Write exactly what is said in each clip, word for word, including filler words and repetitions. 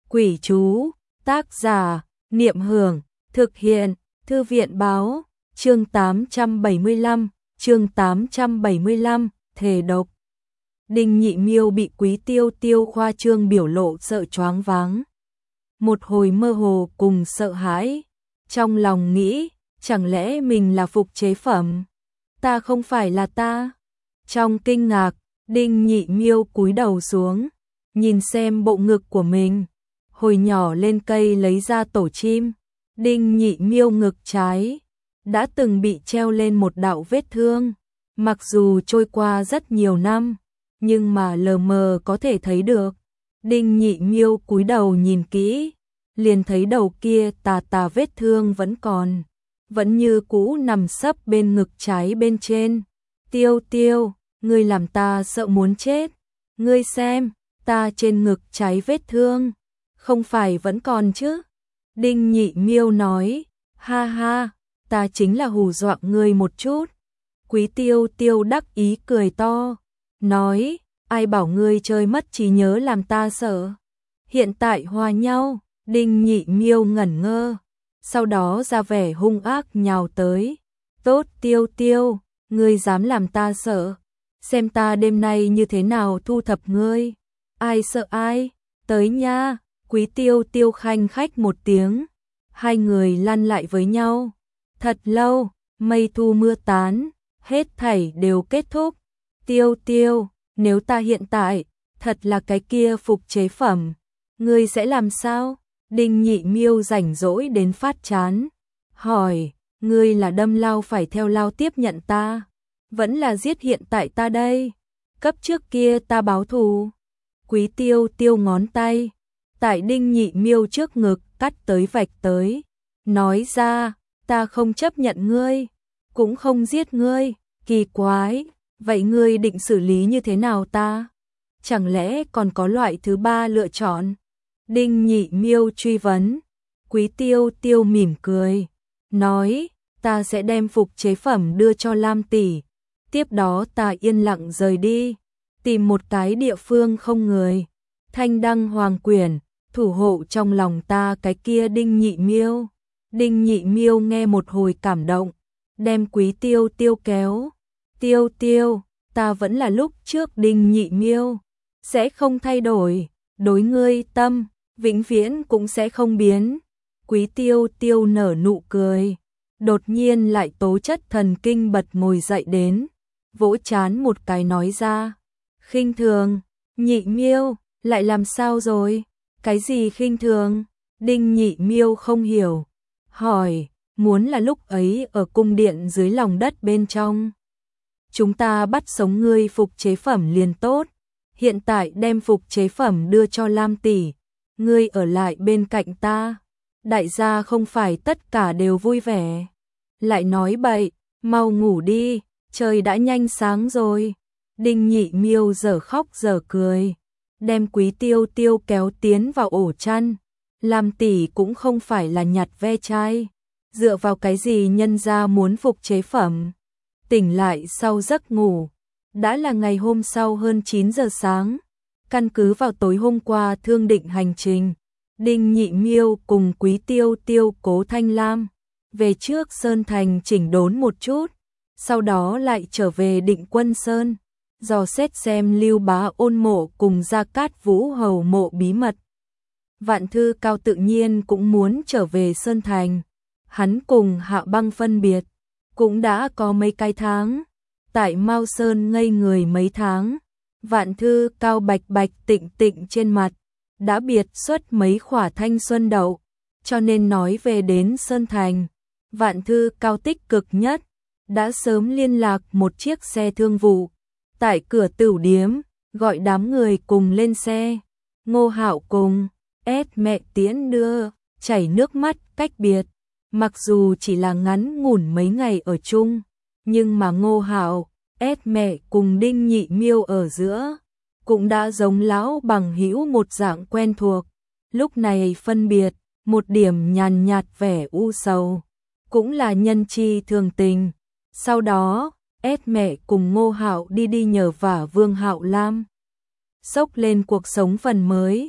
Quỷ chú, tác giả, Niệm Hưởng, thực hiện, Thư viện báo, chương tám trăm bảy mươi lăm, chương tám trăm bảy mươi lăm, thề độc. Đinh Nhị Miêu bị Quý Tiêu Tiêu khoa trương biểu lộ sợ choáng váng. Một hồi mơ hồ cùng sợ hãi, trong lòng nghĩ, chẳng lẽ mình là phục chế phẩm? Ta không phải là ta. Trong kinh ngạc, Đinh Nhị Miêu cúi đầu xuống, nhìn xem bộ ngực của mình. Hồi nhỏ lên cây lấy ra tổ chim, Đinh Nhị Miêu ngực trái đã từng bị treo lên một đạo vết thương. Mặc dù trôi qua rất nhiều năm, nhưng mà lờ mờ có thể thấy được. Đinh Nhị Miêu cúi đầu nhìn kỹ, liền thấy đầu kia tà tà vết thương vẫn còn, vẫn như cũ nằm sấp bên ngực trái bên trên. Tiêu Tiêu, ngươi làm ta sợ muốn chết. Ngươi xem, ta trên ngực trái vết thương, không phải vẫn còn chứ? Đinh Nhị Miêu nói, ha ha, ta chính là hù dọa ngươi một chút. Quý Tiêu Tiêu đắc ý cười to, nói, ai bảo ngươi chơi mất trí nhớ làm ta sợ. Hiện tại hòa nhau. Đinh Nhị Miêu ngẩn ngơ, sau đó ra vẻ hung ác nhào tới. Tốt Tiêu Tiêu, ngươi dám làm ta sợ, xem ta đêm nay như thế nào thu thập ngươi. Ai sợ ai, tới nha. Quý Tiêu Tiêu khanh khách một tiếng, hai người lăn lại với nhau. Thật lâu, mây thu mưa tán, hết thảy đều kết thúc. Tiêu Tiêu, nếu ta hiện tại thật là cái kia phục chế phẩm, ngươi sẽ làm sao? Đinh Nhị Miêu rảnh rỗi đến phát chán, hỏi, ngươi là đâm lao phải theo lao tiếp nhận ta, vẫn là giết hiện tại ta đây? Cấp trước kia ta báo thù. Quý Tiêu Tiêu ngón tay tại Đinh Nhị Miêu trước ngực cắt tới vạch tới, nói ra, ta không chấp nhận ngươi, cũng không giết ngươi. Kỳ quái, vậy ngươi định xử lý như thế nào ta? Chẳng lẽ còn có loại thứ ba lựa chọn? Đinh Nhị Miêu truy vấn. Quý Tiêu Tiêu mỉm cười, nói, ta sẽ đem phục chế phẩm đưa cho Lam tỷ, tiếp đó ta yên lặng rời đi, tìm một cái địa phương không người, thanh đăng hoàng quyển, thủ hộ trong lòng ta cái kia Đinh Nhị Miêu. Đinh Nhị Miêu nghe một hồi cảm động, đem Quý Tiêu Tiêu kéo. Tiêu Tiêu, ta vẫn là lúc trước Đinh Nhị Miêu, sẽ không thay đổi, đối ngươi tâm vĩnh viễn cũng sẽ không biến. Quý Tiêu Tiêu nở nụ cười, đột nhiên lại tố chất thần kinh bật ngồi dậy đến, vỗ chán một cái nói ra, khinh thường. Nhị Miêu, lại làm sao rồi? Cái gì khinh thường? Đinh Nhị Miêu không hiểu, hỏi, muốn là lúc ấy ở cung điện dưới lòng đất bên trong, chúng ta bắt sống ngươi phục chế phẩm liền tốt, hiện tại đem phục chế phẩm đưa cho Lam tỷ, ngươi ở lại bên cạnh ta, đại gia không phải tất cả đều vui vẻ. Lại nói bậy, mau ngủ đi, trời đã nhanh sáng rồi. Đinh Nhị Miêu giờ khóc giờ cười, đem Quý Tiêu Tiêu kéo tiến vào ổ chăn. Lam tỷ cũng không phải là nhặt ve chai, dựa vào cái gì nhân gia muốn phục chế phẩm. Tỉnh lại sau giấc ngủ, đã là ngày hôm sau hơn chín giờ sáng. Căn cứ vào tối hôm qua thương định hành trình, Đinh Nhị Miêu cùng Quý Tiêu Tiêu Cố Thanh Lam về trước Sơn Thành chỉnh đốn một chút, sau đó lại trở về Định Quân Sơn, dò xét xem Lưu Bá Ôn mộ cùng Gia Cát Vũ Hầu mộ bí mật. Vạn Thư Cao tự nhiên cũng muốn trở về Sơn Thành, hắn cùng Hạ Băng phân biệt, cũng đã có mấy cái tháng, tại Mao Sơn ngây người mấy tháng. Vạn Thư Cao bạch bạch tịnh tịnh trên mặt, đã biệt xuất mấy khỏa thanh xuân đậu, cho nên nói về đến Sơn Thành, Vạn Thư Cao tích cực nhất, đã sớm liên lạc một chiếc xe thương vụ, tại cửa tửu điếm, gọi đám người cùng lên xe. Ngô Hạo cùng ép mẹ tiễn đưa, chảy nước mắt cách biệt, mặc dù chỉ là ngắn ngủn mấy ngày ở chung, nhưng mà Ngô Hạo ép mẹ cùng Đinh Nhị Miêu ở giữa, cũng đã giống lão bằng hữu một dạng quen thuộc. Lúc này phân biệt, một điểm nhàn nhạt vẻ u sầu, cũng là nhân chi thường tình. Sau đó, ép mẹ cùng Ngô Hạo đi đi nhờ vả Vương Hạo Lam, xốc lên cuộc sống phần mới.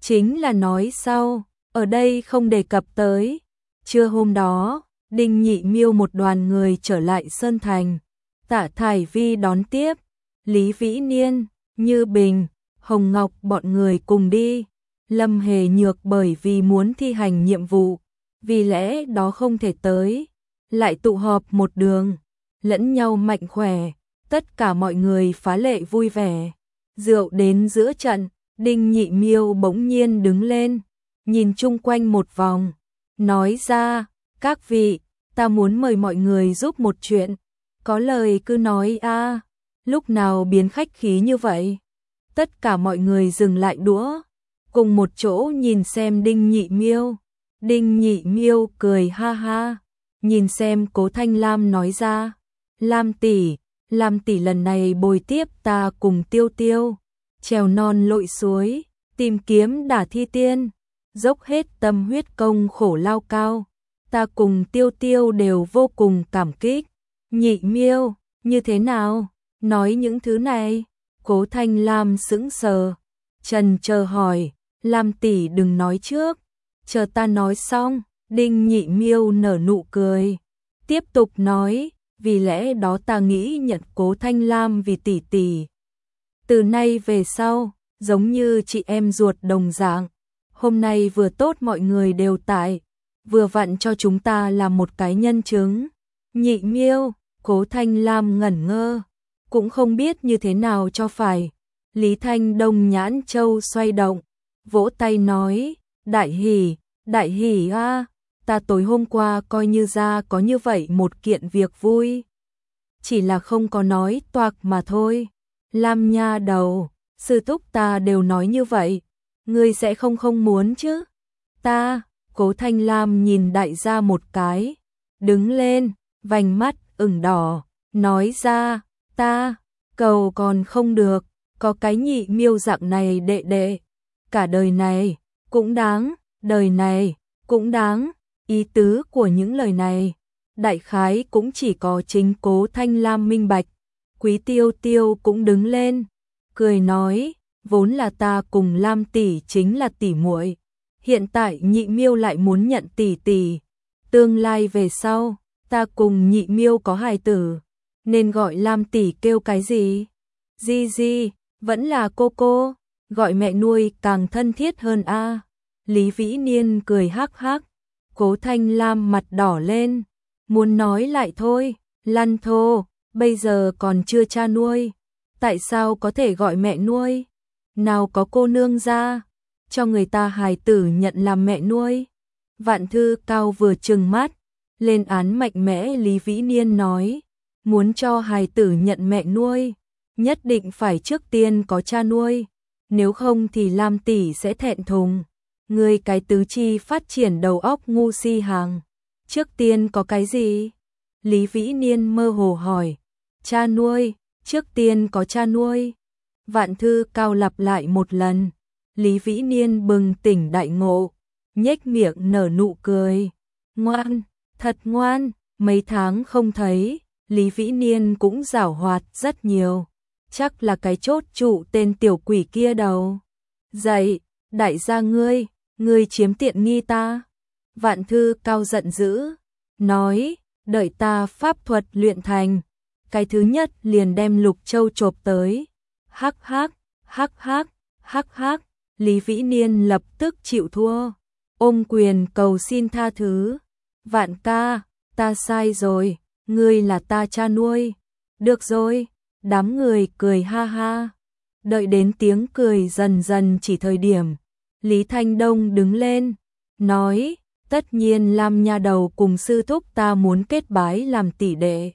chính là nói sau, ở đây không đề cập tới. Trưa hôm đó, Đinh Nhị Miêu một đoàn người trở lại Sơn Thành. Tạ Thải Vi đón tiếp, Lý Vĩ Niên, Như Bình, Hồng Ngọc bọn người cùng đi. Lâm Hề Nhược bởi vì muốn thi hành nhiệm vụ, vì lẽ đó không thể tới, lại tụ họp một đường, lẫn nhau mạnh khỏe, tất cả mọi người phá lệ vui vẻ. Rượu đến giữa trận, Đinh Nhị Miêu bỗng nhiên đứng lên, nhìn chung quanh một vòng, nói ra, các vị, ta muốn mời mọi người giúp một chuyện, có lời cứ nói a. Lúc nào biến khách khí như vậy? Tất cả mọi người dừng lại đũa, cùng một chỗ nhìn xem Đinh Nhị Miêu. Đinh Nhị Miêu cười ha ha, nhìn xem Cố Thanh Lam nói ra, Lam tỷ, Lam tỷ lần này bồi tiếp ta cùng Tiêu Tiêu, trèo non lội suối, tìm kiếm đả thi tiên, dốc hết tâm huyết công khổ lao cao, ta cùng Tiêu Tiêu đều vô cùng cảm kích. Nhị Miêu, như thế nào? Nói những thứ này? Cố Thanh Lam sững sờ, trần chờ hỏi, Lam tỷ đừng nói trước, chờ ta nói xong. Đinh Nhị Miêu nở nụ cười, tiếp tục nói, vì lẽ đó ta nghĩ nhận Cố Thanh Lam vì tỷ tỷ. Từ nay về sau, giống như chị em ruột đồng dạng, hôm nay vừa tốt mọi người đều tại, vừa vặn cho chúng ta làm một cái nhân chứng. Nhị Miêu, Cố Thanh Lam ngẩn ngơ, cũng không biết như thế nào cho phải. Lý Thanh Đông nhãn châu xoay động, vỗ tay nói, đại hỉ, đại hỉ a, ta tối hôm qua coi như ra có như vậy một kiện việc vui. Chỉ là không có nói toạc mà thôi. Lam nha đầu, sư thúc ta đều nói như vậy, ngươi sẽ không không muốn chứ? Ta, Cố Thanh Lam nhìn đại gia một cái, đứng lên, vành mắt ửng đỏ, nói ra, ta, cầu còn không được, có cái Nhị Miêu dạng này đệ đệ, cả đời này, cũng đáng, đời này, cũng đáng. Ý tứ của những lời này, đại khái cũng chỉ có chính Cố Thanh Lam minh bạch. Quý Tiêu Tiêu cũng đứng lên, cười nói, vốn là ta cùng Lam tỷ chính là tỷ muội, hiện tại Nhị Miêu lại muốn nhận tỷ tỷ, tương lai về sau, ta cùng Nhị Miêu có hài tử, nên gọi Lam tỷ kêu cái gì? Di Di, vẫn là cô cô, gọi mẹ nuôi càng thân thiết hơn a. Lý Vĩ Niên cười hắc hắc. Cố Thanh Lam mặt đỏ lên, muốn nói lại thôi, lăn thô, bây giờ còn chưa cha nuôi, tại sao có thể gọi mẹ nuôi? Nào có cô nương ra, cho người ta hài tử nhận làm mẹ nuôi. Vạn Thư Cao vừa trừng mắt, lên án mạnh mẽ. Lý Vĩ Niên nói, muốn cho hài tử nhận mẹ nuôi, nhất định phải trước tiên có cha nuôi, nếu không thì Lam tỷ sẽ thẹn thùng. Người cái tứ chi phát triển đầu óc ngu si hàng, trước tiên có cái gì? Lý Vĩ Niên mơ hồ hỏi, cha nuôi, trước tiên có cha nuôi. Vạn Thư Cao lặp lại một lần, Lý Vĩ Niên bừng tỉnh đại ngộ, nhếch miệng nở nụ cười, ngoan, thật ngoan, mấy tháng không thấy, Lý Vĩ Niên cũng giảo hoạt rất nhiều, chắc là cái chốt trụ tên tiểu quỷ kia đầu. Dậy, đại gia ngươi, ngươi chiếm tiện nghi ta. Vạn Thư Cao giận dữ, nói, đợi ta pháp thuật luyện thành, cái thứ nhất liền đem Lục Châu chộp tới. Hắc hắc, hắc hắc, hắc hắc, Lý Vĩ Niên lập tức chịu thua, ôm quyền cầu xin tha thứ. Vạn ca, ta sai rồi, ngươi là ta cha nuôi. Được rồi, đám người cười ha ha. Đợi đến tiếng cười dần dần chỉ thời điểm, Lý Thanh Đông đứng lên, nói, tất nhiên Lam nha đầu cùng sư thúc ta muốn kết bái làm tỷ đệ.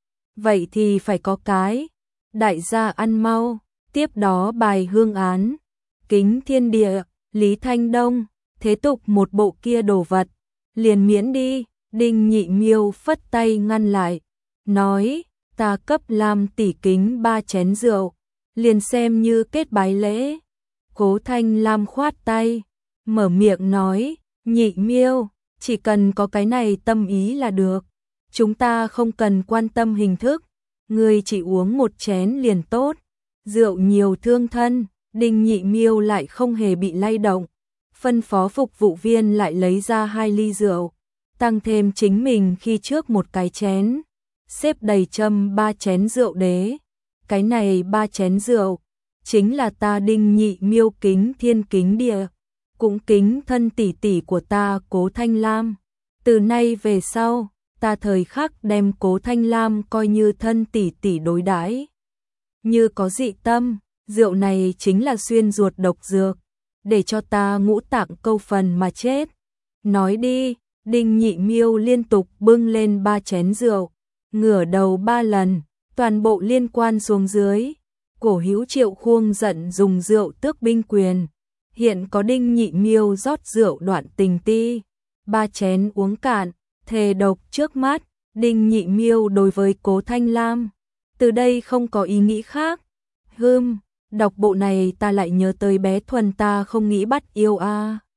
Vậy thì phải có cái, đại gia ăn mau, tiếp đó bài hương án, kính thiên địa, Lý Thanh Đông, thế tục một bộ kia đồ vật, liền miễn đi. Đinh Nhị Miêu phất tay ngăn lại, nói, ta cấp Lam tỷ kính ba chén rượu, liền xem như kết bái lễ. Cố Thanh Lam khoát tay, mở miệng nói, Nhị Miêu, chỉ cần có cái này tâm ý là được, chúng ta không cần quan tâm hình thức, ngươi chỉ uống một chén liền tốt, rượu nhiều thương thân. Đinh Nhị Miêu lại không hề bị lay động, phân phó phục vụ viên lại lấy ra hai ly rượu, tăng thêm chính mình khi trước một cái chén, xếp đầy châm ba chén rượu đế. Cái này ba chén rượu, chính là ta Đinh Nhị Miêu kính thiên kính địa, cũng kính thân tỷ tỷ của ta Cố Thanh Lam. Từ nay về sau, ta thời khắc đem Cố Thanh Lam coi như thân tỷ tỷ đối đãi. Như có dị tâm, rượu này chính là xuyên ruột độc dược, để cho ta ngũ tạng câu phần mà chết. Nói đi, Đinh Nhị Miêu liên tục bưng lên ba chén rượu, ngửa đầu ba lần, toàn bộ liên quan xuống dưới. Cổ hữu Triệu Khuông giận dùng rượu tước binh quyền. Hiện có Đinh Nhị Miêu rót rượu đoạn tình ti, ba chén uống cạn, thề độc trước mắt. Đinh Nhị Miêu đối với Cố Thanh Lam, từ đây không có ý nghĩ khác. Hừm, đọc bộ này ta lại nhớ tới bé Thuần ta không nghĩ bắt yêu a. À.